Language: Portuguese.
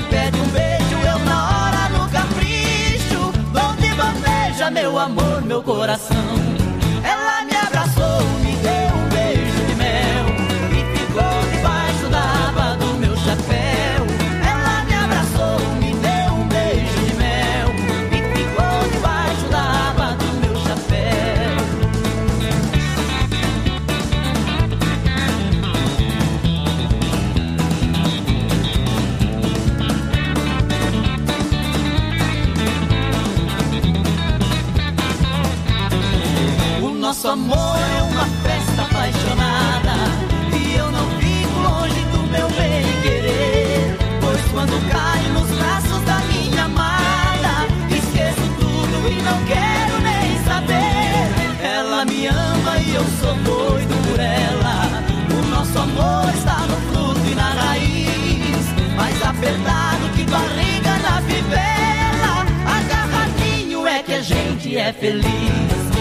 pede um beijo, eu na hora no capricho dou de bandeja meu amor, meu coração. Ela me abraçou, me deu um beijo de mel e ficou debaixo da aba do meu chapéu. Ela me abraçou, me deu um beijo de mel e ficou debaixo da aba do meu chapéu. O nosso amor é uma festa apaixonada e eu não fico longe do meu bem-querer, pois quando caio nos braços da minha amada esqueço tudo e não quero nem saber. Ela me ama e eu sou doido por ela. O nosso amor está no fruto e na raiz, mais apertado que barriga na fivela. Agarradinho é que a gente é feliz.